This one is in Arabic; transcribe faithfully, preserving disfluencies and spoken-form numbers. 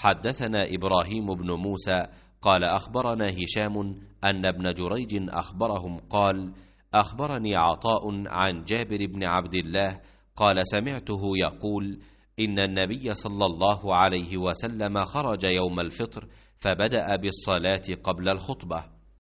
حدثنا إبراهيم بن موسى قال أخبرنا هشام أن ابن جريج أخبرهم قال أخبرني عطاء عن جابر بن عبد الله قال سمعته يقول إن النبي صلى الله عليه وسلم خرج يوم الفطر فبدأ بالصلاة قبل الخطبة،